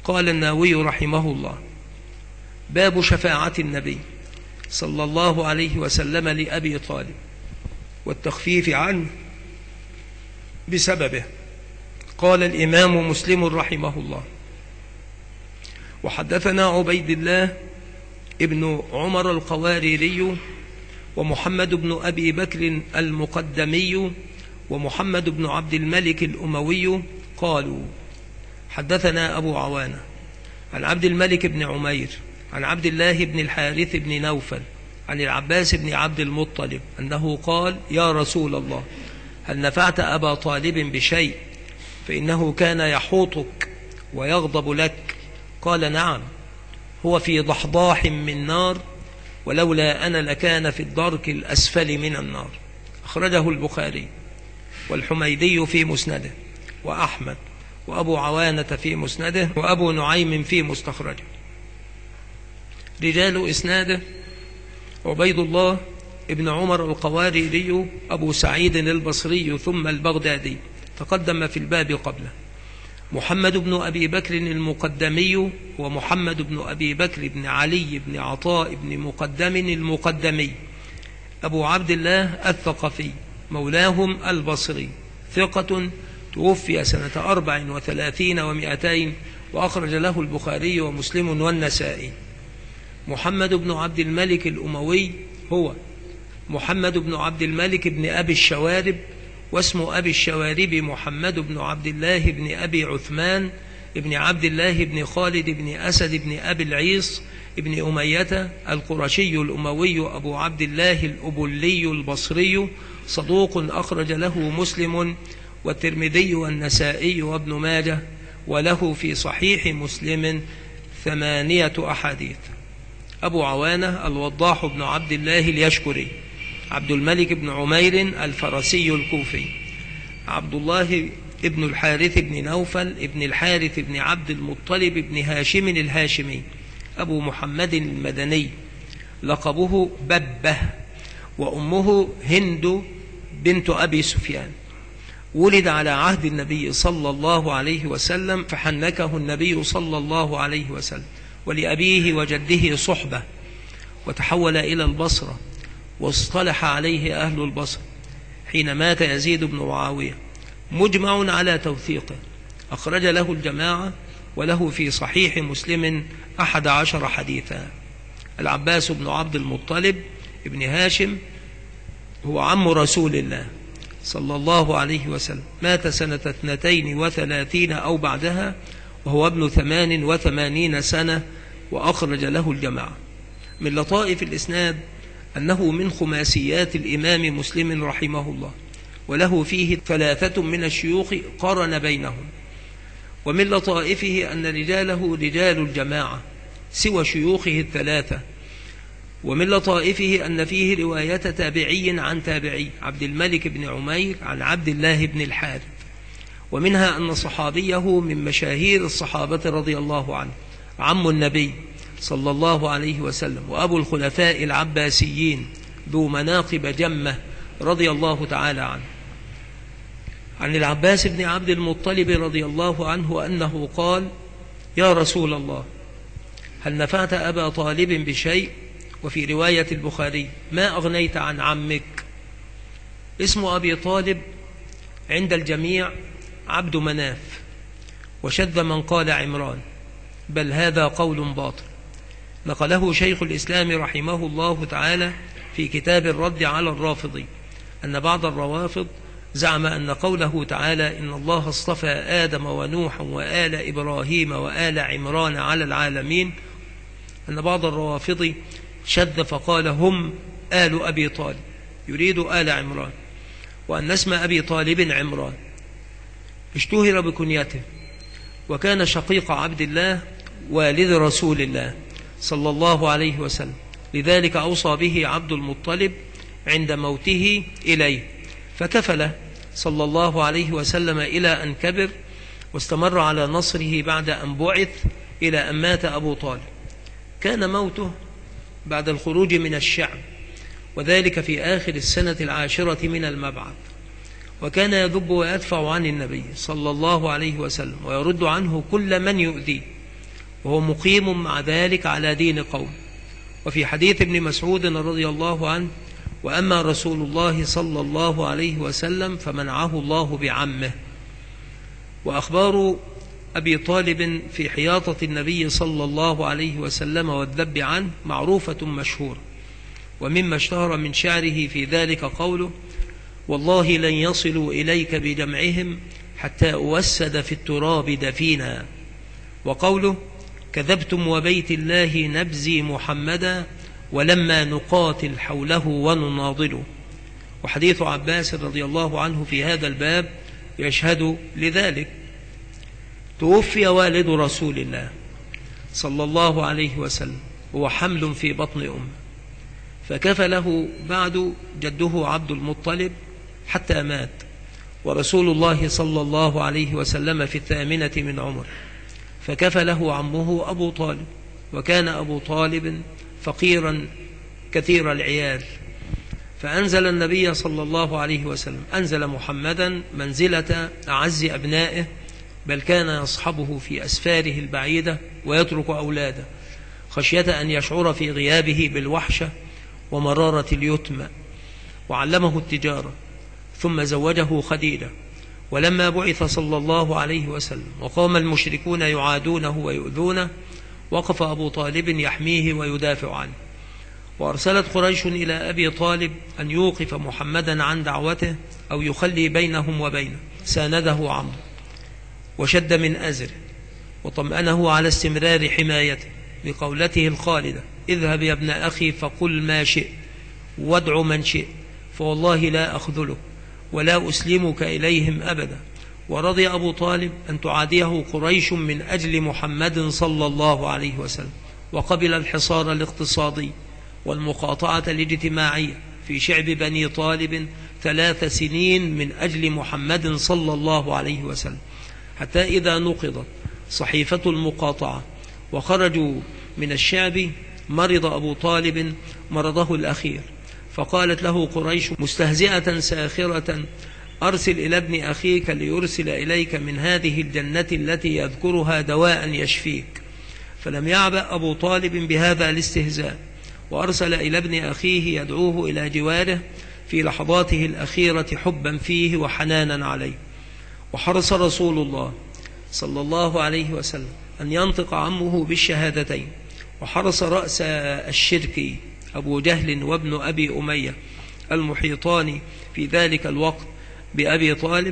قال النووي رحمه الله: باب شفاعة النبي صلى الله عليه وسلم لأبي طالب والتخفيف عنه بسببه. قال الإمام مسلم رحمه الله: وحدثنا عبيد الله ابن عمر القواريري ومحمد بن أبي بكر المقدمي ومحمد بن عبد الملك الأموي قالوا: حدثنا أبو عوانة عن عبد الملك بن عمير عن عبد الله بن الحارث بن نوفل عن العباس بن عبد المطلب أنه قال: يا رسول الله، هل نفعت أبا طالب بشيء؟ فإنه كان يحوطك ويغضب لك. قال: نعم، هو في ضحضاح من نار، ولولا أنا لكان في الدرك الأسفل من النار. أخرجه البخاري والحميدي في مسنده، وأحمد، وأبو عوانة في مسنده، وأبو نعيم في مستخرجه. رجال إسناده: عبيد الله ابن عمر القواريري أبو سعيد البصري ثم البغدادي، تقدم في الباب قبله. محمد بن أبي بكر المقدمي ومحمد بن أبي بكر بن علي بن عطاء بن مقدم المقدمي، أبو عبد الله الثقفي مولاهم البصري، ثقة، توفي سنة 34 و200، وأخرج له البخاري ومسلم والنسائي. محمد بن عبد الملك الأموي هو محمد بن عبد الملك بن أبي الشوارب، واسم أبي الشوارب محمد بن عبد الله بن أبي عثمان بن عبد الله بن خالد بن أسد بن أبي العيص بن أمية القرشي الأموي أبو عبد الله الأبلي البصري، صدوق، أخرج له مسلم والترمذي والنسائي وابن ماجه، وله في صحيح مسلم 8 أحاديث. أبو عوانة الوضاح بن عبد الله اليشكري، عبد الملك بن عمير الفرسي الكوفي، عبد الله ابن الحارث بن نوفل ابن الحارث بن عبد المطلب بن هاشم الهاشمي، أبو محمد المدني، لقبه ببه، وأمه هند بنت أبي سفيان. ولد على عهد النبي صلى الله عليه وسلم، فحنكه النبي صلى الله عليه وسلم، ولأبيه وجده صحبة، وتحول إلى البصرة، واصطلح عليه أهل البصرة حين مات يزيد بن معاوية، مجمع على توثيقه. أخرج له الجماعة، وله في صحيح مسلم 11 حديثا. العباس بن عبد المطلب ابن هاشم هو عم رسول الله صلى الله عليه وسلم، مات سنة 32 أو بعدها، وهو ابن 88 سنة، وأخرج له الجماعة. من لطائف الإسناد أنه من خماسيات الإمام مسلم رحمه الله، وله فيه 3 من الشيوخ قرن بينهم. ومن لطائفه أن رجاله رجال الجماعة سوى شيوخه 3. ومن لطائفه أن فيه رواية تابعي عن تابعي، عبد الملك بن عمير عن عبد الله بن الحارث. ومنها أن صحابيه من مشاهير الصحابة رضي الله عنه، عم النبي صلى الله عليه وسلم، وأبو الخلفاء العباسيين، ذو مناقب جمة رضي الله تعالى عنه. عن العباس بن عبد المطلب رضي الله عنه أنه قال: يا رسول الله، هل نفعت أبا طالب بشيء؟ وفي رواية البخاري: ما أغنيت عن عمك. اسم أبي طالب عند الجميع عبد مناف، وشذ من قال عمران، بل هذا قول باطل. نقله شيخ الإسلام رحمه الله تعالى في كتاب الرد على الرافضي أن بعض الروافض زعم أن قوله تعالى: إن الله اصطفى آدم ونوحا وآل إبراهيم وآل عمران على العالمين، أن بعض الروافض شذ فقال: هم آل أبي طالب، يريد آل عمران، وأن اسم أبي طالب عمران. اشتهر بكنيته، وكان شقيق عبد الله والد رسول الله صلى الله عليه وسلم، لذلك أوصى به عبد المطلب عند موته إليه، فكفل صلى الله عليه وسلم إلى أن كبر، واستمر على نصره بعد أن بعث إلى أن مات أبو طالب. كان موته بعد الخروج من الشعب، وذلك في آخر السنة 10 من المبعث، وكان يذب ويدفع عن النبي صلى الله عليه وسلم، ويرد عنه كل من يؤذيه، وهو مقيم مع ذلك على دين قوم. وفي حديث ابن مسعود رضي الله عنه: وأما رسول الله صلى الله عليه وسلم فمنعه الله بعمه. وأخبار أبي طالب في حياطة النبي صلى الله عليه وسلم والذب عنه معروفة مشهورة، ومما اشتهر من شعره في ذلك قوله: والله لن يصلوا إليك بجمعهم حتى أوسد في التراب دفينا. وقوله: كذبتم وبيت الله نبزي محمدا ولما نقاتل حوله ونناضله. وحديث عباس رضي الله عنه في هذا الباب يشهد لذلك. توفي والد رسول الله صلى الله عليه وسلم وهو حمل في بطن أمه، فكفله بعد جده عبد المطلب حتى مات، ورسول الله صلى الله عليه وسلم في 8 من عمره، فكفله عمه أبو طالب، وكان أبو طالب فقيرا كثير العيال، فأنزل النبي صلى الله عليه وسلم أنزل محمدا منزلة أعز أبنائه، بل كان يصحبه في أسفاره البعيدة ويترك أولاده خشية أن يشعر في غيابه بالوحشة ومرارة اليتم، وعلمه التجارة، ثم زوجه خديجة. ولما بعث صلى الله عليه وسلم وقام المشركون يعادونه ويؤذونه، وقف أبو طالب يحميه ويدافع عنه. وأرسلت قريش إلى أبي طالب أن يوقف محمدا عن دعوته أو يخلي بينهم وبينه، سانده عمرو وشد من أزره وطمأنه على استمرار حمايته بقولته الخالدة: اذهب يا ابن أخي فقل ما شئت وادع من شئت، فوالله لا أخذلك ولا أسلمك إليهم أبدا. ورضي أبو طالب أن تعاديه قريش من أجل محمد صلى الله عليه وسلم، وقبل الحصار الاقتصادي والمقاطعة الاجتماعية في شعب بني طالب 3 سنين من أجل محمد صلى الله عليه وسلم، حتى إذا نقضت صحيفة المقاطعة وخرجوا من الشعب مرض أبو طالب مرضه الأخير، فقالت له قريش مستهزئة ساخرة: أرسل إلى ابن أخيك ليرسل إليك من هذه الجنة التي يذكرها دواء يشفيك. فلم يعبأ أبو طالب بهذا الاستهزاء، وأرسل إلى ابن أخيه يدعوه إلى جواره في لحظاته الأخيرة حبا فيه وحنانا عليه. وحرص رسول الله صلى الله عليه وسلم أن ينطق عمه بالشهادتين، وحرص رأس الشرك أبو جهل وابن أبي أمية المحيطان في ذلك الوقت بأبي طالب،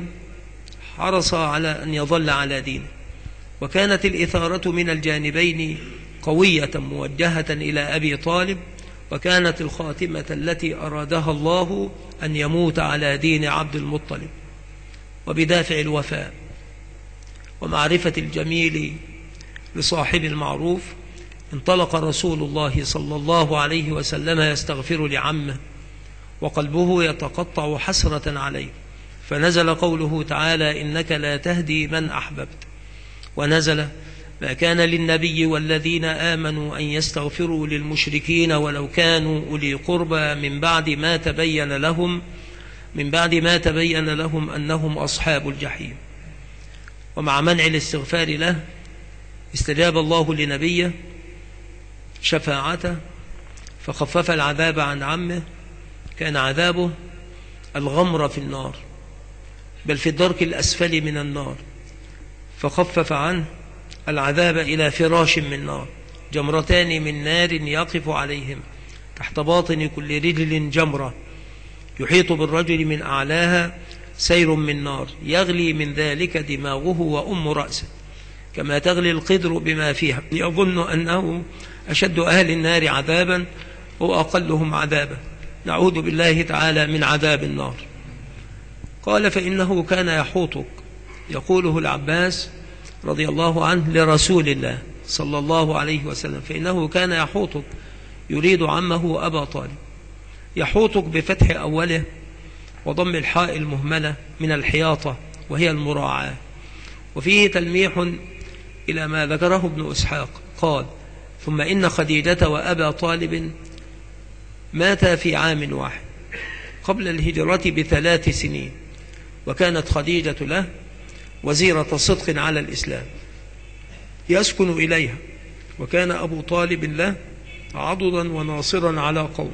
حرص على أن يظل على دينه. وكانت الإثارة من الجانبين قوية موجهة إلى أبي طالب، وكانت الخاتمة التي أرادها الله أن يموت على دين عبد المطلب. وبدافع الوفاء ومعرفة الجميل لصاحب المعروف انطلق رسول الله صلى الله عليه وسلم يستغفر لعمه، وقلبه يتقطع حسرة عليه، فنزل قوله تعالى: إنك لا تهدي من أحببت. ونزل: ما كان للنبي والذين آمنوا أن يستغفروا للمشركين ولو كانوا أولي قربى من بعد ما تبين لهم أنهم أصحاب الجحيم. ومع منع الاستغفار له استجاب الله لنبيه شفاعته فخفف العذاب عن عمه. كان عذابه الغمر في النار، بل في الدرك الأسفل من النار، فخفف عنه العذاب إلى فراش من نار، جمرتان من نار يقف عليهم، تحت باطن كل رجل جمرة، يحيط بالرجل من أعلاها سير من نار، يغلي من ذلك دماغه وأم رأسه كما تغلي القدر بما فيها، يظن أنه أشد أهل النار عذابا وأقلهم عذابا، نعوذ بالله تعالى من عذاب النار. قال: فإنه كان يحوطك، يقوله العباس رضي الله عنه لرسول الله صلى الله عليه وسلم، فإنه كان يحوطك، يريد عمه أبا طالب، يحوطك بفتح أوله وضم الحاء المهملة من الحياطة وهي المراعاة. وفيه تلميح إلى ما ذكره ابن إسحاق، قال: ثم إن خديجة وأبا طالب ماتا في عام واحد قبل الهجرة ب3 سنين، وكانت خديجة له وزيرة صدق على الإسلام، يسكن إليها وكان أبو طالب له عضدا وناصرا على قوم.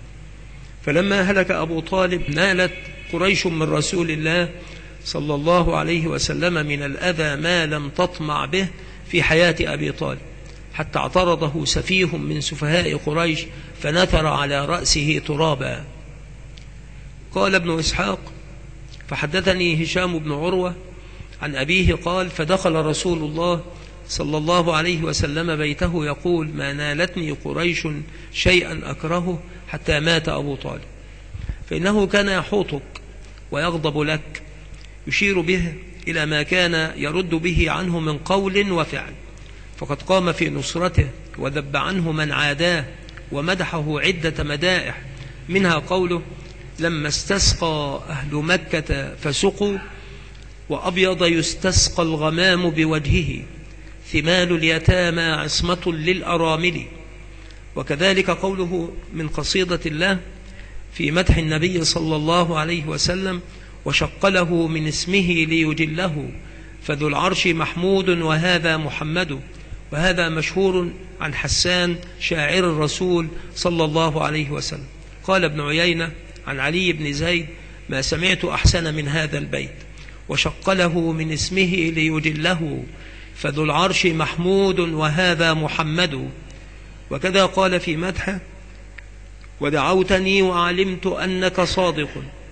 فلما هلك أبو طالب نالت قريش من رسول الله صلى الله عليه وسلم من الأذى ما لم تطمع به في حياة أبي طالب، حتى اعترضه سفيه من سفهاء قريش فنثر على رأسه ترابا. قال ابن إسحاق: فحدثني هشام بن عروة عن أبيه قال: فدخل رسول الله صلى الله عليه وسلم بيته يقول: ما نالتني قريش شيئا أكرهه حتى مات أبو طالب، فإنه كان يحوطك ويغضب لك، يشير به إلى ما كان يرد به عنه من قول وفعل، فقد قام في نصرته وذب عنه من عاداه ومدحه عدة مدائح، منها قوله: لما استسقى أهل مكة فسقوا وأبيض يستسقى الغمام بوجهه، ثمال اليتامى عصمة للأرامل. وكذلك قوله من قصيدة الله في مدح النبي صلى الله عليه وسلم: وشق له من اسمه ليجله، فذو العرش محمود وهذا محمد. وهذا مشهور عن حسان شاعر الرسول صلى الله عليه وسلم. قال ابن عيينة عن علي بن زيد: ما سمعت أحسن من هذا البيت: وشق له من اسمه ليجله، فذو العرش محمود وهذا محمد. وكذا قال في مدحه: ودعوتني وعلمت أنك صادق،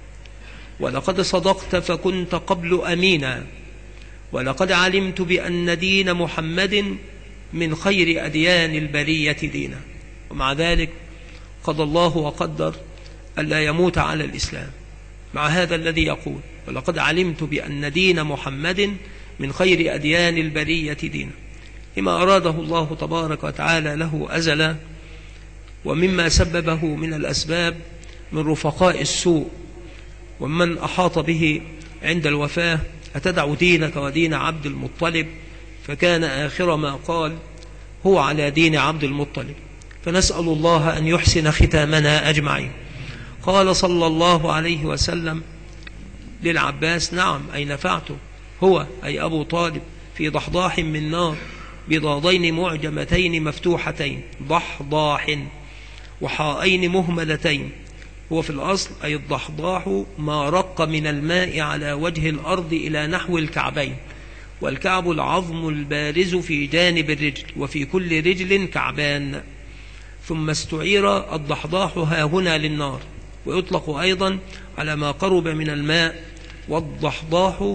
ولقد صدقت فكنت قبل أمينا، ولقد علمت بأن دين محمد من خير أديان البرية دينا. ومع ذلك قضى الله وقدر ألا يموت على الإسلام، مع هذا الذي يقول: ولقد علمت بأن دين محمد من خير أديان البرية دينا، لما أراده الله تبارك وتعالى له أزلا، ومما سببه من الأسباب من رفقاء السوء ومن أحاط به عند الوفاة: أتدع دينك ودين عبد المطلب؟ فكان آخر ما قال: هو على دين عبد المطلب. فنسأل الله أن يحسن ختامنا أجمعين. قال صلى الله عليه وسلم للعباس: نعم، أي نفعته هو أي أبو طالب في ضحضاح من نار بضادين معجمتين مفتوحتين، ضحضاح، وحائين مهملتين. هو في الأصل أي الضحضاح ما رق من الماء على وجه الأرض إلى نحو الكعبين، والكعب العظم البارز في جانب الرجل، وفي كل رجل كعبان. ثم استعير الضحضاح هاهنا للنار، ويطلق أيضا على ما قرب من الماء، والضحضاح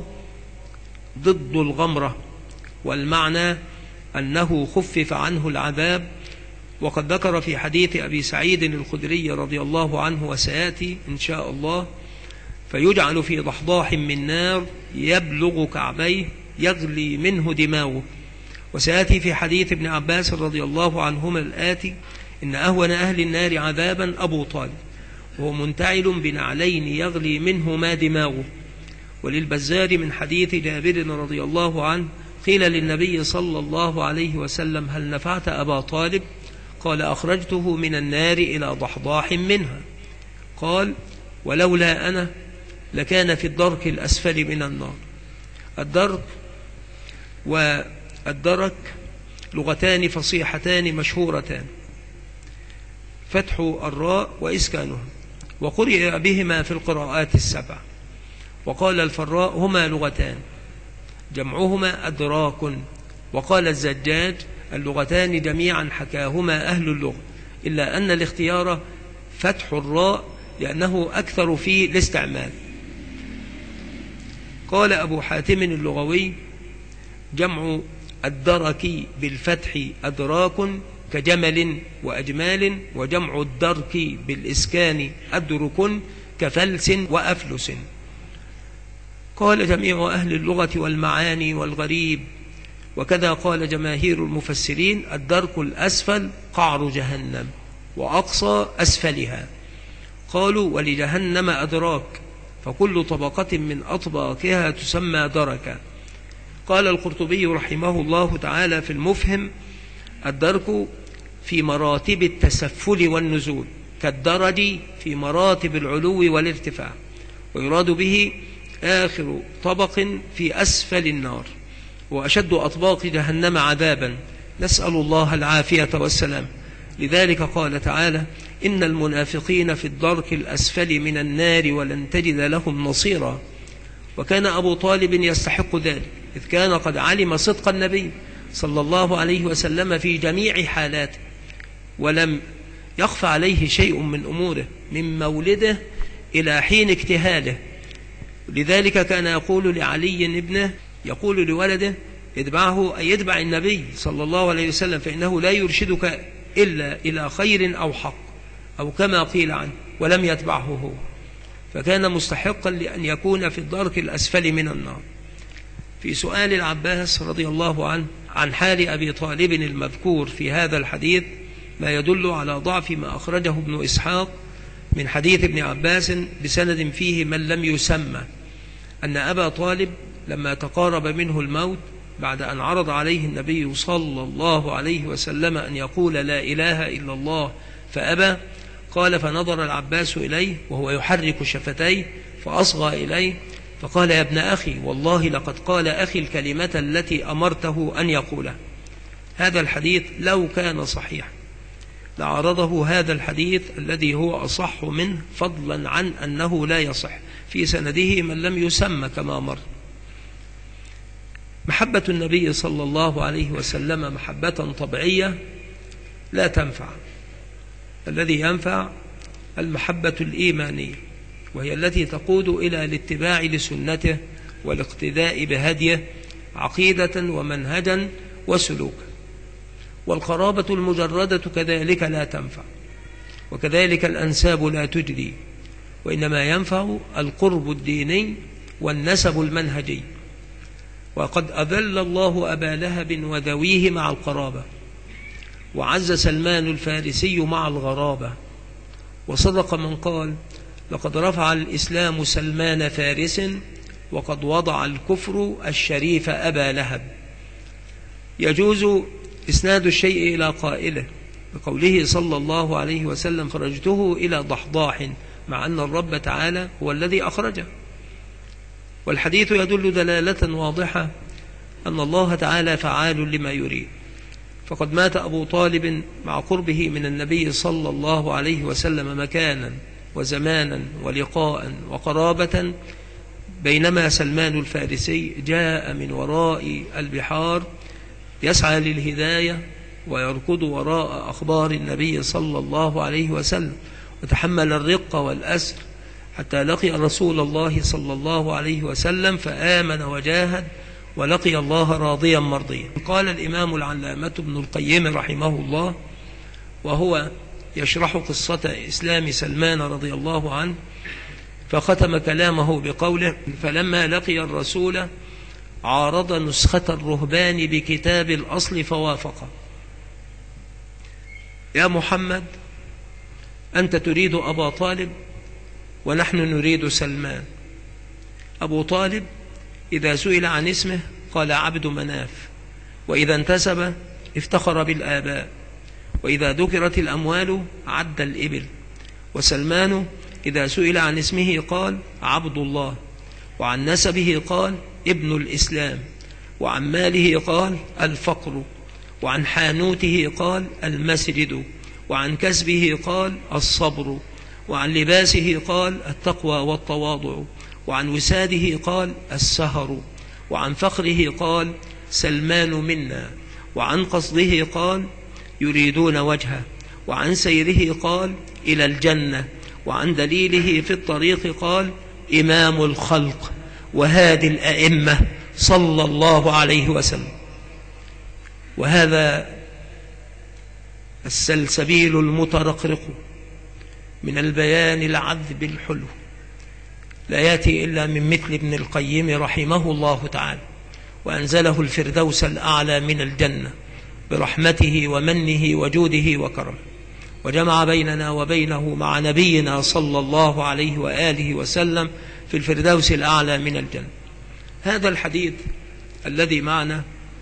ضد الغمرة، والمعنى أنه خفف عنه العذاب. وقد ذكر في حديث أبي سعيد الخدري رضي الله عنه، وسيأتي إن شاء الله: فيجعل في ضحضاح من نار يبلغ كعبيه يغلي منه دماغه. وسيأتي في حديث ابن عباس رضي الله عنهما الآتي: إن أهون أهل النار عذابا أبو طالب، وهو منتعل بنعلين يغلي منهما دماغه. وللبزار من حديث جابر رضي الله عنه: قيل للنبي صلى الله عليه وسلم: هل نفعت أبا طالب؟ قال: أخرجته من النار إلى ضحضاح منها. قال: ولولا أنا لكان في الدرك الأسفل من النار. الدرك والدرك لغتان فصيحتان مشهورتان: فتح الراء وإسكانها، وقرئ بهما في القراءات السبع. وقال الفراء: هما لغتان جمعهما أدراك. وقال الزجاج: اللغتان جميعا حكاهما أهل اللغة، إلا أن الاختيار فتح الراء لأنه أكثر في الاستعمال. قال أبو حاتم اللغوي: جمع الدرك بالفتح أدراك كجمل وأجمال، وجمع الدرك بالإسكان أدرك كفلس وأفلس. قال جميع أهل اللغة والمعاني والغريب. وكذا قال جماهير المفسرين: الدرك الأسفل قعر جهنم، وأقصى أسفلها. قالوا: ولجهنم أدراك، فكل طبقة من أطباقها تسمى دركا. قال القرطبي رحمه الله تعالى في المفهم: الدرك في مراتب التسفل والنزول، كالدرج في مراتب العلو والارتفاع، ويراد به آخر طبق في أسفل النار، وأشد أطباق جهنم عذابا، نسأل الله العافية والسلام. لذلك قال تعالى: إن المنافقين في الدرك الأسفل من النار ولن تجد لهم نصيرا. وكان أبو طالب يستحق ذلك، إذ كان قد علم صدق النبي صلى الله عليه وسلم في جميع حالاته، ولم يخفى عليه شيء من أموره من مولده إلى حين اكتهاله. لذلك كان يقول لعلي ابنه، يقول لولده: اتبعه، أي اتبع النبي صلى الله عليه وسلم، فإنه لا يرشدك إلا إلى خير أو حق، أو كما قيل عنه، ولم يتبعه هو، فكان مستحقا لأن يكون في الدرك الأسفل من النار. في سؤال العباس رضي الله عنه عن حال أبي طالب المذكور في هذا الحديث ما يدل على ضعف ما أخرجه ابن إسحاق من حديث ابن عباس بسند فيه من لم يسمى، أن أبا طالب لما تقارب منه الموت بعد أن عرض عليه النبي صلى الله عليه وسلم أن يقول لا إله إلا الله فأبى، قال: فنظر العباس إليه وهو يحرك شفتيه فأصغى إليه فقال: يا ابن أخي، والله لقد قال أخي الكلمة التي أمرته أن يقولها. هذا الحديث لو كان صحيحا لعرضه هذا الحديث الذي هو أصح منه، فضلا عن أنه لا يصح، في سنده من لم يسمى كما مر. محبة النبي صلى الله عليه وسلم محبة طبيعية لا تنفع. الذي ينفع المحبة الإيمانية، وهي التي تقود إلى الاتباع لسنته والاقتداء بهديه عقيدة ومنهجا وسلوكا. والقرابة المجردة كذلك لا تنفع، وكذلك الأنساب لا تجدي، وإنما ينفع القرب الديني والنسب المنهجي. وقد أذل الله أبا لهب وذويه مع القرابة، وعز سلمان الفارسي مع الغرابة. وصدق من قال: لقد رفع الإسلام سلمان فارس، وقد وضع الكفر الشريف أبا لهب. يجوز إسناد الشيء إلى قائله، بقوله صلى الله عليه وسلم: خرجته إلى ضحضاح، مع أن الرب تعالى هو الذي أخرجه. والحديث يدل دلالة واضحة أن الله تعالى فعال لما يريد. فقد مات أبو طالب مع قربه من النبي صلى الله عليه وسلم مكانا وزمانا ولقاء وقرابة، بينما سلمان الفارسي جاء من وراء البحار يسعى للهداية ويركض وراء أخبار النبي صلى الله عليه وسلم، وتحمل الرق والأسر حتى لقي رسول الله صلى الله عليه وسلم فآمن وجاهد ولقي الله راضيا مرضيا. قال الإمام العلامة ابن القيم رحمه الله وهو يشرح قصة إسلام سلمان رضي الله عنه، فختم كلامه بقوله: فلما لقي الرسول عارض نسخة الرهبان بكتاب الأصل فوافق. يا محمد، أنت تريد أبا طالب ونحن نريد سلمان. أبو طالب إذا سئل عن اسمه قال عبد مناف، وإذا انتسب افتخر بالآباء، وإذا ذكرت الأموال عد الإبل. وسلمان إذا سئل عن اسمه قال عبد الله، وعن نسبه قال ابن الإسلام، وعن ماله قال الفقر، وعن حانوته قال المسجد، وعن كسبه قال الصبر، وعن لباسه قال التقوى والتواضع، وعن وساده قال السهر، وعن فخره قال سلمان منا، وعن قصده قال يريدون وجهه، وعن سيره قال إلى الجنة، وعن دليله في الطريق قال إمام الخلق وهادي الأئمة صلى الله عليه وسلم. وهذا السلسبيل المترقرق من البيان العذب الحلو لا يأتي إلا من مثل ابن القيم رحمه الله تعالى، وأنزله الفردوس الأعلى من الجنة برحمته ومنه وجوده وكرمه، وجمع بيننا وبينه مع نبينا صلى الله عليه وآله وسلم في الفردوس الأعلى من الجنة. هذا الحديث الذي معنا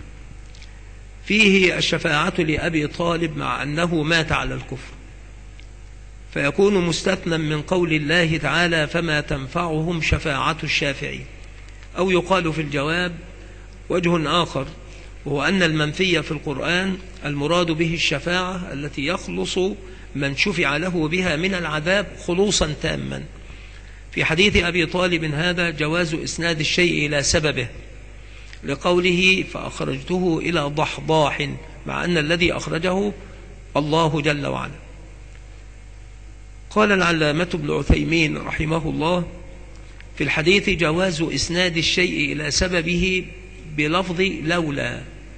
فيه الشفاعة لأبي طالب مع أنه مات على الكفر، فيكون مستثنى من قول الله تعالى فما تنفعهم شفاعة الشافعين. أو يقال في الجواب وجه آخر، وهو أن المنفي في القرآن المراد به الشفاعة التي يخلص من شفع له بها من العذاب خلوصا تاما. في حديث أبي طالب هذا جواز إسناد الشيء إلى سببه، لقوله فأخرجته إلى ضحضاح، مع أن الذي أخرجه الله جل وعلا. قال العلامة ابن عثيمين رحمه الله في الحديث جواز إسناد الشيء إلى سببه بلفظ لولا،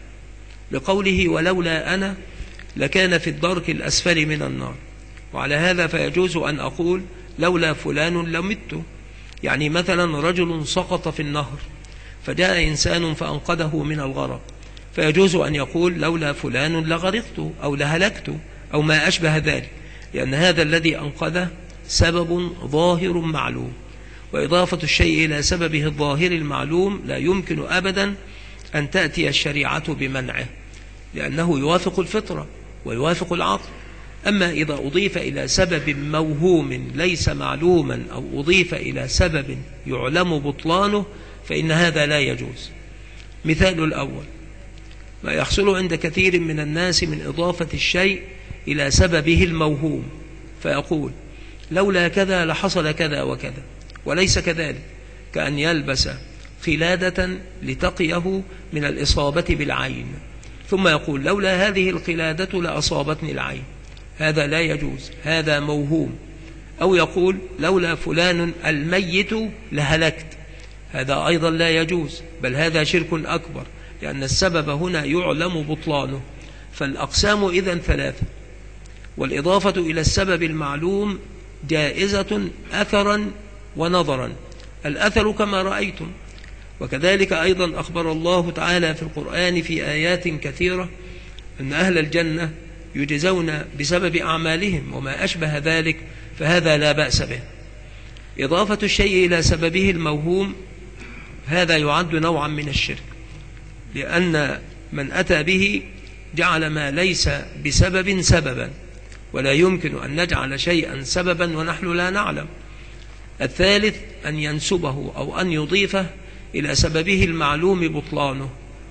لقوله ولولا أنا لكان في الدرك الأسفل من النار. وعلى هذا فيجوز أن أقول لولا فلان لمت، يعني مثلا رجل سقط في النهر فجاء إنسان فأنقذه من الغرق، فيجوز أن يقول لولا فلان لغرقت أو لهلكت أو ما أشبه ذلك، لأن هذا الذي أنقذه سبب ظاهر معلوم، وإضافة الشيء إلى سببه الظاهر المعلوم لا يمكن أبدا أن تأتي الشريعة بمنعه، لأنه يوافق الفطرة ويوافق العقل. أما إذا أضيف إلى سبب موهوم ليس معلوما أو أضيف إلى سبب يعلم بطلانه فإن هذا لا يجوز. مثال الأول ما يحصل عند كثير من الناس من إضافة الشيء إلى سببه الموهوم، فيقول لولا كذا لحصل كذا وكذا، وليس كذلك، كأن يلبس قلادة لتقيه من الإصابة بالعين ثم يقول لولا هذه القلادة لأصابتني العين، هذا لا يجوز، هذا موهوم. أو يقول لولا فلان الميت لهلكت، هذا أيضا لا يجوز، بل هذا شرك أكبر، لأن السبب هنا يعلم بطلانه. فالأقسام إذن ثلاثة، والإضافة إلى السبب المعلوم جائزة أثرا ونظرا، الأثر كما رأيتم. وكذلك أيضا أخبر الله تعالى في القرآن في آيات كثيرة أن أهل الجنة يجزون بسبب أعمالهم وما أشبه ذلك، فهذا لا بأس به. إضافة الشيء إلى سببه الموهوم هذا يعد نوعا من الشرك، لأن من أتى به جعل ما ليس بسبب سببا، ولا يمكن أن نجعل شيئا سببا ونحن لا نعلم. الثالث أن ينسبه أو أن يضيفه إلى سببه المعلوم بطلانه،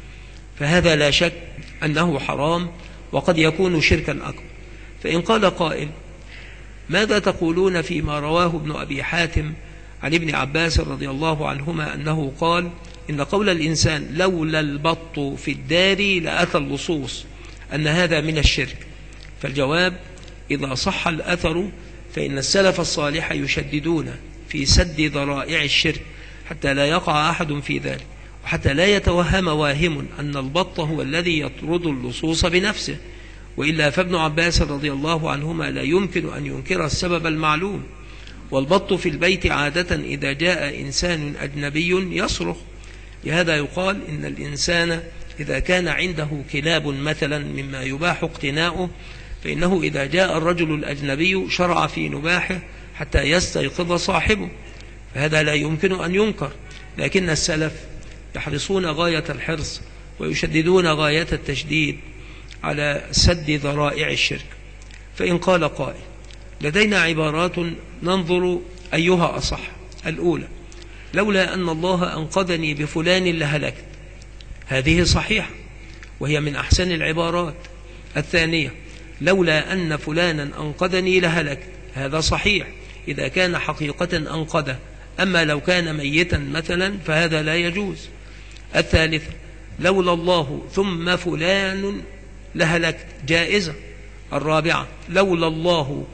فهذا لا شك أنه حرام وقد يكون شركا أكبر. فإن قال قائل ماذا تقولون فيما رواه ابن أبي حاتم عن ابن عباس رضي الله عنهما أنه قال إن قول الإنسان لولا البط في الدار لأتى اللصوص أن هذا من الشرك؟ فالجواب إذا صح الأثر فإن السلف الصالح يشددون في سد ذرائع الشرك حتى لا يقع أحد في ذلك، وحتى لا يتوهم واهم أن البط هو الذي يطرد اللصوص بنفسه، وإلا فابن عباس رضي الله عنهما لا يمكن أن ينكر السبب المعلوم. والبط في البيت عادة إذا جاء إنسان أجنبي يصرخ، لهذا يقال إن الإنسان إذا كان عنده كلاب مثلا مما يباح اقتناؤه، فإنه إذا جاء الرجل الأجنبي شرع في نباحه حتى يستيقظ صاحبه، فهذا لا يمكن أن ينكر. لكن السلف يحرصون غاية الحرص ويشددون غاية التشديد على سد ذرائع الشرك. فإن قال قائل لدينا عبارات ننظر أيها أصح. الأولى لولا أن الله أنقذني بفلان لهلكت، هذه صحيحة وهي من أحسن العبارات. الثانية لولا أن فلانا أنقذني لهلكت، هذا صحيح إذا كان حقيقة أنقذه، أما لو كان ميتا مثلا فهذا لا يجوز. الثالثة لولا الله ثم فلان لهلكت، جائزة. الرابعة لولا الله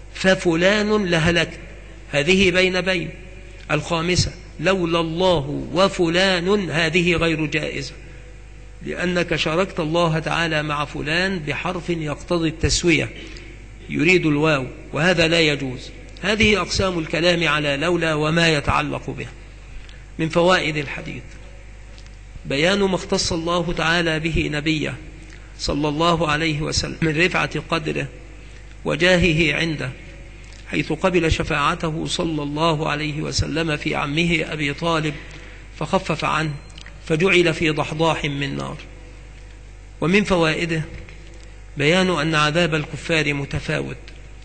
ففلان لهلكت، هذه بين. الخامسة لولا الله وفلان، هذه غير جائزة، لأنك شاركت الله تعالى مع فلان بحرف يقتضي التسوية يريد الواو، وهذا لا يجوز. هذه أقسام الكلام على لولا وما يتعلق به. من فوائد الحديث بيان ما اختص الله تعالى به نبيه صلى الله عليه وسلم من رفعة قدره وجاهه عنده، حيث قبل شفاعته صلى الله عليه وسلم في عمه أبي طالب فخفف عنه فجعل في ضحضاح من نار. ومن فوائده بيان أن عذاب الكفار متفاوت،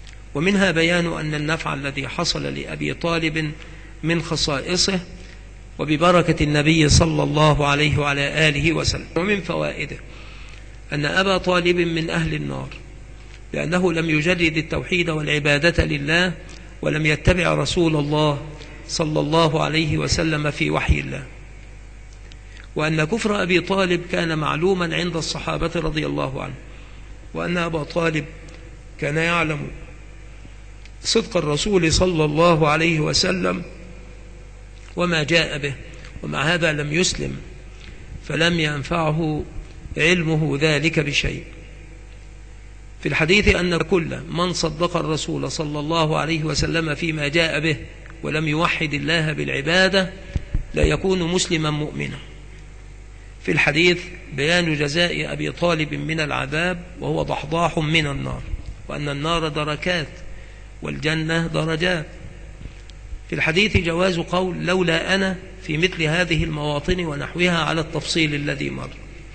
ومنها بيان أن النفع الذي حصل لأبي طالب من خصائصه وببركة النبي صلى الله عليه وعلى آله وسلم. ومن فوائده أن أبا طالب من أهل النار، لأنه لم يجرد التوحيد والعبادة لله، ولم يتبع رسول الله صلى الله عليه وسلم في وحي الله. وأن كفر أبي طالب كان معلوما عند الصحابة رضي الله عنه، وأن أبا طالب كان يعلم صدق الرسول صلى الله عليه وسلم وما جاء به، ومع هذا لم يسلم، فلم ينفعه علمه ذلك بشيء. في الحديث أن كل من صدق الرسول صلى الله عليه وسلم فيما جاء به ولم يوحد الله بالعبادة لا يكون مسلما مؤمنا. في الحديث بيان جزاء أبي طالب من العذاب، وهو ضحضاح من النار، وأن النار دركات والجنة درجات. في الحديث جواز قول لولا أنا في مثل هذه المواطن ونحوها على التفصيل الذي مر.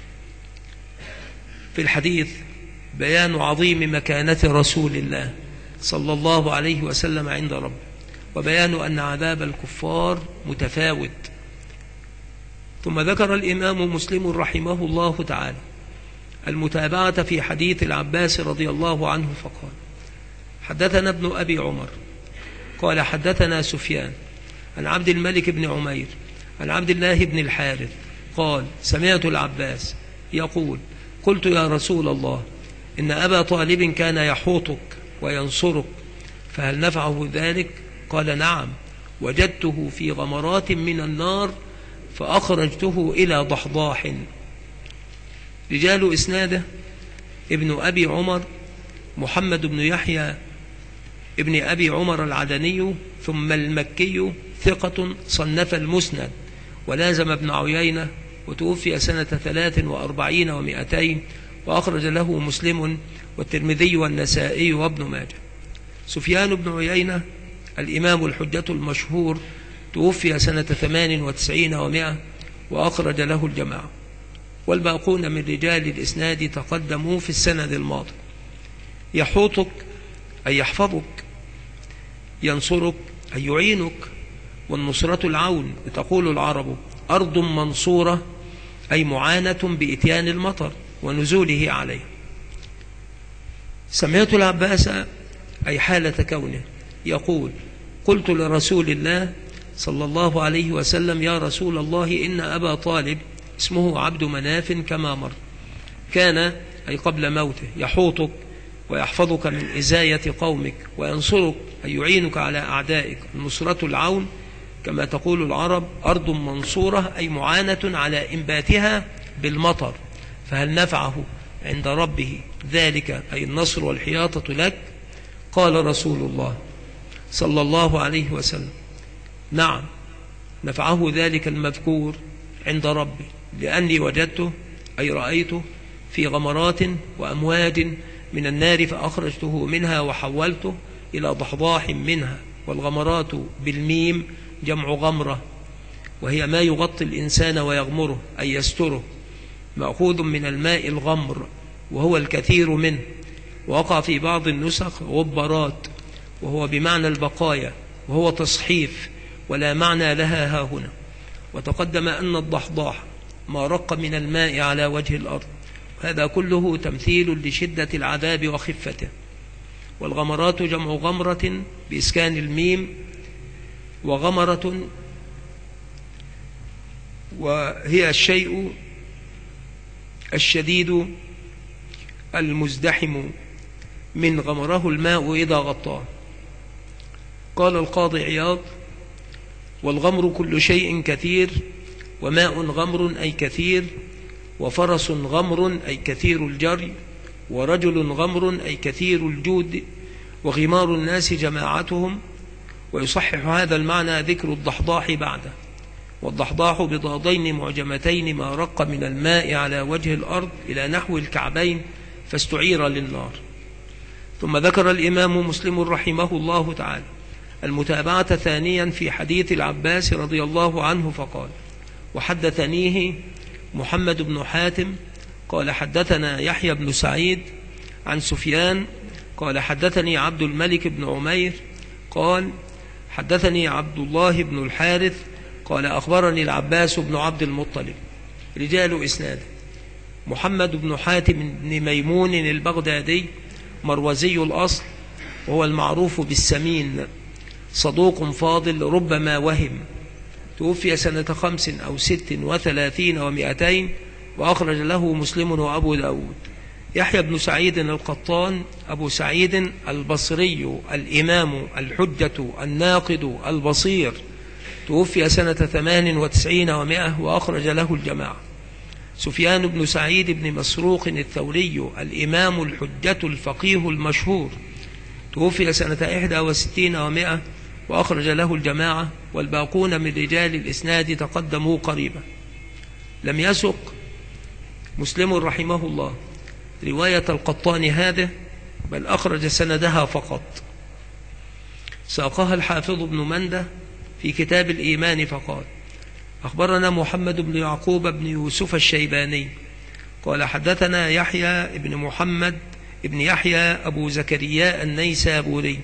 في الحديث بيان عظيم مكانة رسول الله صلى الله عليه وسلم عند ربه، وبيان أن عذاب الكفار متفاوت. ثم ذكر الإمام مسلم رحمه الله تعالى المتابعة في حديث العباس رضي الله عنه فقال: حدثنا ابن أبي عمر قال حدثنا سفيان عن عبد الملك بن عمير عن عبد الله بن الحارث قال: سمعت العباس يقول: قلت يا رسول الله، إن أبا طالب كان يحوطك وينصرك، فهل نفعه ذلك؟ قال: نعم، وجدته في غمرات من النار فأخرجته إلى ضحضاح. رجال إسناده: ابن أبي عمر محمد بن يحيى ابن أبي عمر العدني ثم المكي، ثقة صنف المسند، ولازم ابن عيينة، وتوفي سنة 43 و200، وأخرج له مسلم والترمذي والنسائي وابن ماجه. سفيان بن عيينة الإمام الحجة المشهور، توفي سنة 98 و100، وأخرج له الجماعة. والباقون من رجال الإسناد تقدموا في السند الماضي. يحوطك أي يحفظك، ينصرك أي يعينك، والنصرة العون. تقول العرب: أرض منصورة أي معانة بإتيان المطر ونزوله عليه. سمعت العباس أي حالة كونه يقول: قلت لرسول الله صلى الله عليه وسلم: يا رسول الله، إن أبا طالب اسمه عبد مناف كما مر، كان أي قبل موته يحوطك ويحفظك من إزاية قومك، وينصرك أي يعينك على أعدائك. النصرة العون كما تقول العرب: أرض منصورة أي معانة على إنباتها بالمطر، فهل نفعه عند ربه ذلك أي النصر والحياطة لك؟ قال رسول الله صلى الله عليه وسلم: نعم، نفعه ذلك المذكور عند ربي، لأني وجدته أي رأيته في غمرات وأمواج من النار فأخرجته منها وحولته إلى ضحضاح منها. والغمرات بالميم جمع غمرة، وهي ما يغطي الإنسان ويغمره أي يستره، مأخوذ من الماء الغمر وهو الكثير منه. ووقع في بعض النسخ غبرات، وهو بمعنى البقايا، وهو تصحيف ولا معنى لها هاهنا. وتقدم أن الضحضاح ما رق من الماء على وجه الأرض، هذا كله تمثيل لشدة العذاب وخفته. والغمرات جمع غمرة بإسكان الميم، وغمرة وهي الشيء الشديد المزدحم من غمره الماء إذا غطاه. قال القاضي عياض: والغمر كل شيء كثير، وماء غمر أي كثير، وفرس غمر أي كثير الجري، ورجل غمر أي كثير الجود، وغمار الناس جماعتهم. ويصحح هذا المعنى ذكر الضحضاح بعده. والضحضاح بضادين معجمتين ما رق من الماء على وجه الأرض إلى نحو الكعبين، فاستعير للنار. ثم ذكر الإمام مسلم رحمه الله تعالى المتابعة ثانيا في حديث العباس رضي الله عنه فقال: وحدثنيه محمد بن حاتم قال حدثنا يحيى بن سعيد عن سفيان قال حدثني عبد الملك بن عمير قال حدثني عبد الله بن الحارث قال أخبرني العباس بن عبد المطلب. رجال إسناده: محمد بن حاتم بن ميمون البغدادي، مروزي الأصل، وهو المعروف بالسمين، صدوق فاضل ربما وهم، توفي سنة 5 أو 36 و200، وأخرج له مسلم وأبو داود. يحيى بن سعيد القطان أبو سعيد البصري، الإمام الحجة الناقد البصير، توفي سنة 98 و100، وأخرج له الجماعة. سفيان بن سعيد بن مسروق الثوري، الإمام الحجة الفقيه المشهور، توفي سنة 61 و100، وأخرج له الجماعة، والباقون من رجال الإسناد تقدموا قريبا. لم يسق مسلم رحمه الله رواية القطان هذه، بل أخرج سندها فقط. ساقها الحافظ ابن منده في كتاب الإيمان فقال: أخبرنا محمد بن يعقوب بن يوسف الشيباني قال حدثنا يحيى بن محمد بن يحيى أبو زكريا النيسابوري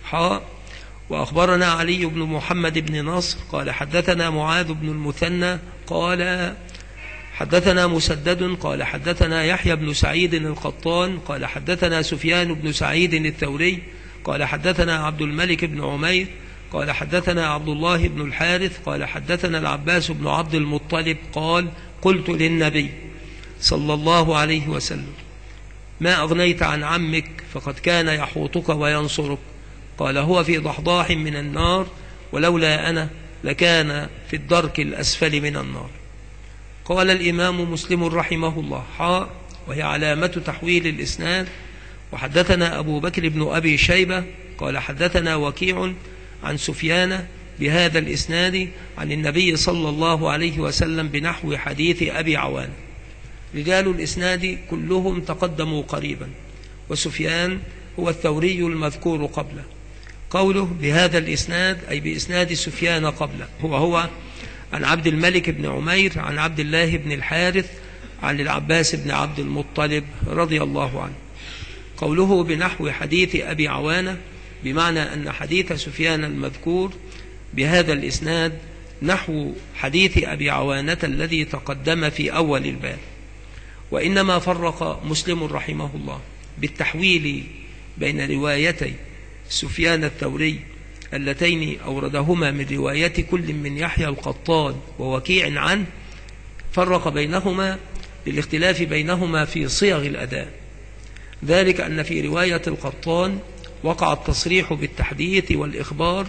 وأخبرنا علي بن محمد بن نصر قال حدثنا معاذ بن المثنى قال حدثنا مسدد قال حدثنا يحيى بن سعيد القطان قال حدثنا سفيان بن سعيد الثوري قال حدثنا عبد الملك بن عمير قال حدثنا عبد الله بن الحارث قال حدثنا العباس بن عبد المطلب قال: قلت للنبي صلى الله عليه وسلم: ما أغنيت عن عمك فقد كان يحوطك وينصرك؟ قال: هو في ضحضاح من النار، ولولا أنا لكان في الدرك الأسفل من النار. قال الإمام مسلم رحمه الله: وهي علامة تحويل الإسناد. وحدثنا أبو بكر بن أبي شيبة قال حدثنا وكيع عن سفيان بهذا الإسناد عن النبي صلى الله عليه وسلم بنحو حديث أبي عوان. رجال الإسناد كلهم تقدموا قريبا، وسفيان هو الثوري المذكور قبله. قوله بهذا الإسناد أي بإسناد سفيان قبله، هو عن عبد الملك بن عمير عن عبد الله بن الحارث عن العباس بن عبد المطلب رضي الله عنه. قوله بنحو حديث أبي عوانة بمعنى أن حديث سفيان المذكور بهذا الإسناد نحو حديث أبي عوانة الذي تقدم في أول الباب. وإنما فرق مسلم رحمه الله بالتحويل بين روايتي سفيان الثوري اللتين أوردهما من رواية كل من يحيى القطان ووكيع عنه، فرق بينهما للاختلاف بينهما في صيغ الأداء. ذلك أن في رواية القطان وقع التصريح بالتحديث والإخبار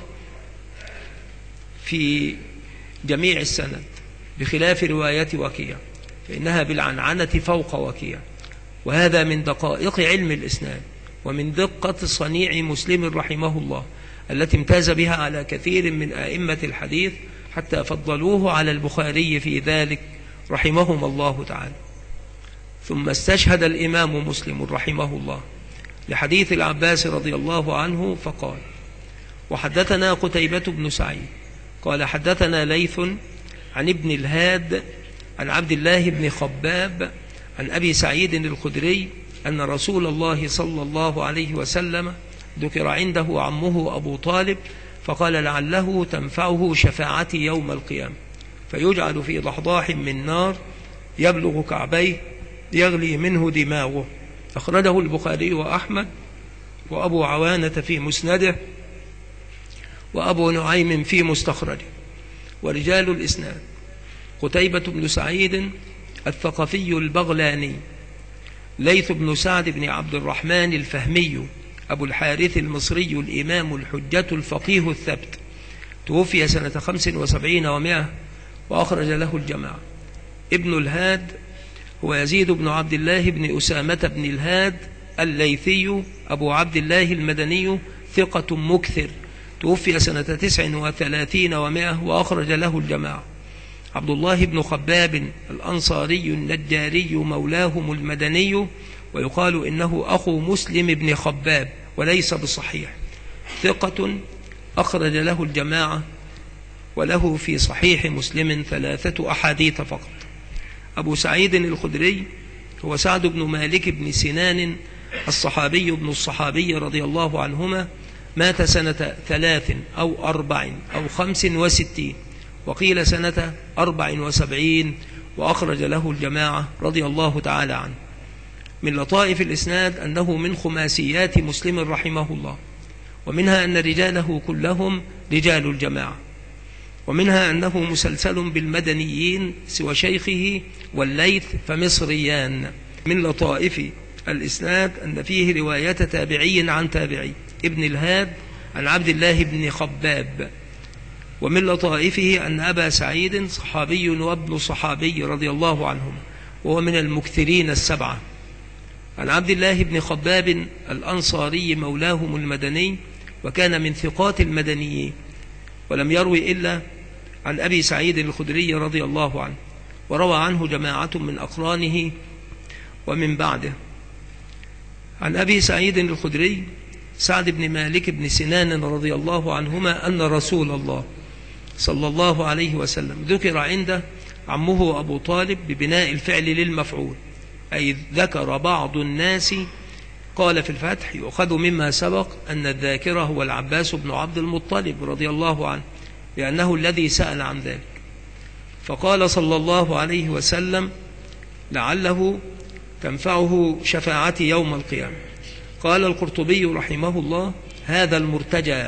في جميع السند، بخلاف رواية وكيع فإنها بالعنعنة فوق وكيع. وهذا من دقائق علم الإسناد ومن دقة صنيع مسلم رحمه الله التي امتاز بها على كثير من أئمة الحديث، حتى فضلوه على البخاري في ذلك رحمهم الله تعالى. ثم استشهد الإمام مسلم رحمه الله لحديث العباس رضي الله عنه فقال: وحدثنا قتيبة بن سعيد قال حدثنا ليث عن ابن الهاد عن عبد الله بن خباب عن أبي سعيد الخدري أن رسول الله صلى الله عليه وسلم ذكر عنده عمه أبو طالب فقال: لعله تنفعه شفاعتي يوم القيامة، فيجعل في ضحضاح من نار يبلغ كعبيه يغلي منه دماغه. أخرجه البخاري وأحمد وأبو عوانة في مسنده وأبو نعيم في مستخرجه. ورجال الإسناد: قتيبة بن سعيد الثقفي البغلاني، ليث بن سعد بن عبد الرحمن الفهمي أبو الحارث المصري الإمام الحجة الفقيه الثبت، توفي سنة 75 و100، وأخرج له الجماعة. ابن الهاد هو يزيد بن عبد الله بن أسامة بن الهاد الليثي أبو عبد الله المدني، ثقة مكثر، توفي سنة 39 و100، وأخرج له الجماعة. عبد الله بن خباب الأنصاري النجاري مولاهم المدني، ويقال إنه أخو مسلم بن خباب وليس بصحيح، ثقة، أخرج له الجماعة، وله في صحيح مسلم 3 أحاديث فقط. أبو سعيد الخدري هو سعد بن مالك بن سنان الصحابي ابن الصحابي رضي الله عنهما، مات سنة 3 أو 4 أو 65، وقيل سنة 74، وأخرج له الجماعة رضي الله تعالى عنه. من لطائف الإسناد أنه من خماسيات مسلم رحمه الله، ومنها أن رجاله كلهم رجال الجماعة، ومنها أنه مسلسل بالمدنيين سوى شيخه والليث فمصريان. من لطائف الإسناد أن فيه رواية تابعي عن تابعي، ابن الهاد عن عبد الله بن خباب. ومن لطائفه أن أبا سعيد صحابي وابن صحابي رضي الله عنهم، وهو من المكثرين السبعة. عن عبد الله بن خباب الأنصاري مولاهم المدني، وكان من ثقات المدنيين، ولم يروي إلا عن أبي سعيد الخدري رضي الله عنه، وروى عنه جماعة من أقرانه ومن بعده. عن أبي سعيد الخدري سعد بن مالك بن سنان رضي الله عنهما أن رسول الله صلى الله عليه وسلم ذكر عنده عمه أبو طالب ببناء الفعل للمفعول، أي ذكر بعض الناس. قال في الفتح: يؤخذ مما سبق أن الذاكر هو العباس بن عبد المطلب رضي الله عنه، لأنه الذي سأل عن ذلك. فقال صلى الله عليه وسلم: لعله تنفعه شفاعتي يوم القيامة. قال القرطبي رحمه الله: هذا المرتجى،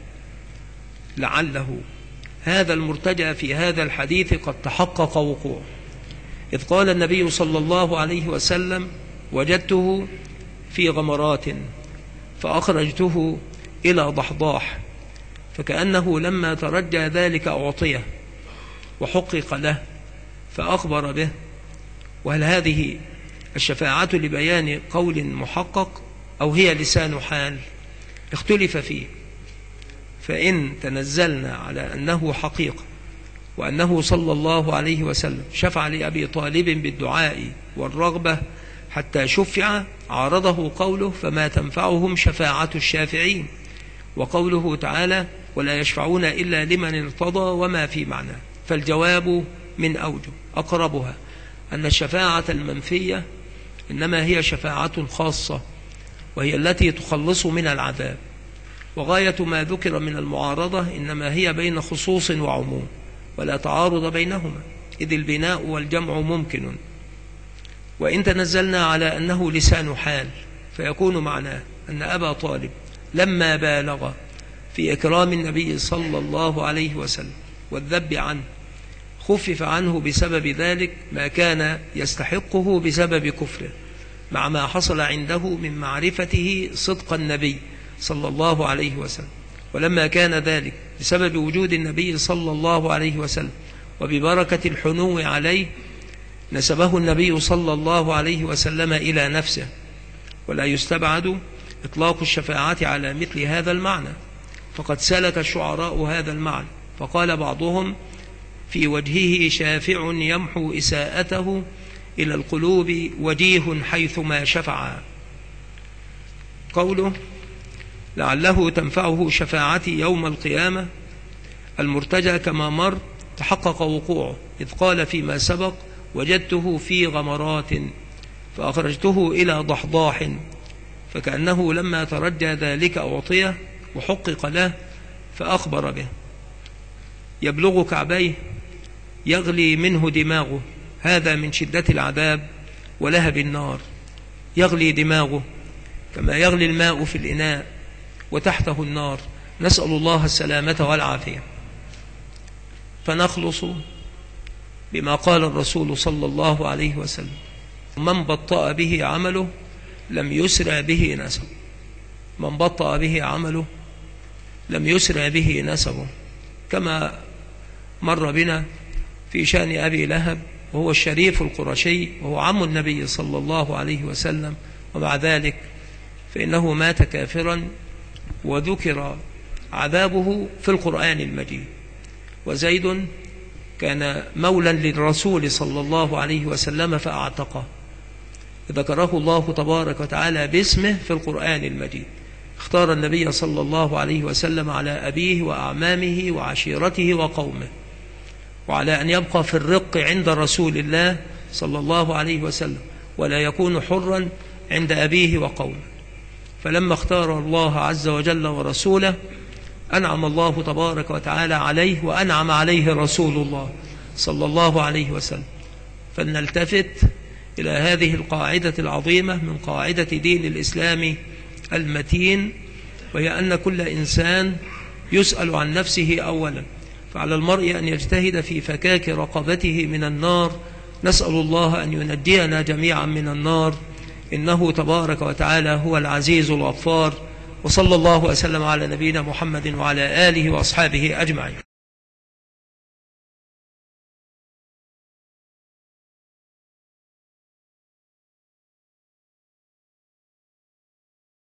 لعله هذا المرتجى في هذا الحديث قد تحقق وقوعه، إذ قال النبي صلى الله عليه وسلم: وجدته في غمرات فأخرجته إلى ضحضاح، فكأنه لما ترجى ذلك أعطيه وحقق له فأخبر به. وهل هذه الشفاعة لبيان قول محقق أو هي لسان حال؟ اختلف فيه، فإن تنزلنا على أنه حقيقة وأنه صلى الله عليه وسلم شفع لأبي طالب بالدعاء والرغبة حتى شفع، عارضه قوله: فما تنفعهم شفاعة الشافعين، وقوله تعالى: ولا يشفعون إلا لمن ارتضى، وما في معناه. فالجواب من أوجه، أقربها أن الشفاعة المنفية إنما هي شفاعة خاصة، وهي التي تخلص من العذاب، وغاية ما ذكر من المعارضة إنما هي بين خصوص وعموم، ولا تعارض بينهما، إذ البناء والجمع ممكن. وإن تنزلنا على أنه لسان حال، فيكون معناه أن أبا طالب لما بالغ في إكرام النبي صلى الله عليه وسلم والذب عنه، خفف عنه بسبب ذلك ما كان يستحقه بسبب كفره، مع ما حصل عنده من معرفته صدق النبي صلى الله عليه وسلم. ولما كان ذلك بسبب وجود النبي صلى الله عليه وسلم وببركة الحنو عليه، نسبه النبي صلى الله عليه وسلم إلى نفسه. ولا يستبعد إطلاق الشفاعة على مثل هذا المعنى، فقد سلك الشعراء هذا المعنى، فقال بعضهم: في وجهه شافع يمحو إساءته إلى القلوب وجيه حيثما شفع. قوله: لعله تنفعه شفاعتي يوم القيامة، المرتجى كما مر تحقق وقوعه، إذ قال فيما سبق: وجدته في غمرات فأخرجته إلى ضحضاح، فكأنه لما ترجى ذلك أعطيه وحقق له فأخبر به. يبلغ كعبيه، يغلي منه دماغه، هذا من شدة العذاب ولهب النار. يغلي دماغه كما يغلي الماء في الإناء وتحته النار، نسأل الله السلامة والعافية. فنخلص بما قال الرسول صلى الله عليه وسلم: من بطأ به عمله لم يسرع به نسبه. من بطأ به عمله لم يسرع به نسبه، كما مر بنا في شأن أبي لهب، وهو الشريف القرشي وهو عم النبي صلى الله عليه وسلم، ومع ذلك فإنه مات كافرا، وذكر عذابه في القرآن المجيد. وزيد كان مولا للرسول صلى الله عليه وسلم فأعتقه، ذكره الله تبارك وتعالى باسمه في القرآن المجيد. اختار النبي صلى الله عليه وسلم على أبيه وأعمامه وعشيرته وقومه، وعلى أن يبقى في الرق عند رسول الله صلى الله عليه وسلم، ولا يكون حرا عند أبيه وقومه. فلما اختار الله عز وجل ورسوله أنعم الله تبارك وتعالى عليه وأنعم عليه رسول الله صلى الله عليه وسلم. فلنلتفت إلى هذه القاعدة العظيمة من قاعدة دين الإسلام المتين، وهي أن كل إنسان يسأل عن نفسه أولا، فعلى المرء أن يجتهد في فكاك رقبته من النار. نسأل الله أن ينجينا جميعا من النار، إنه تبارك وتعالى هو العزيز الغفار. وصلى الله وسلم على نبينا محمد وعلى آله وأصحابه أجمعين.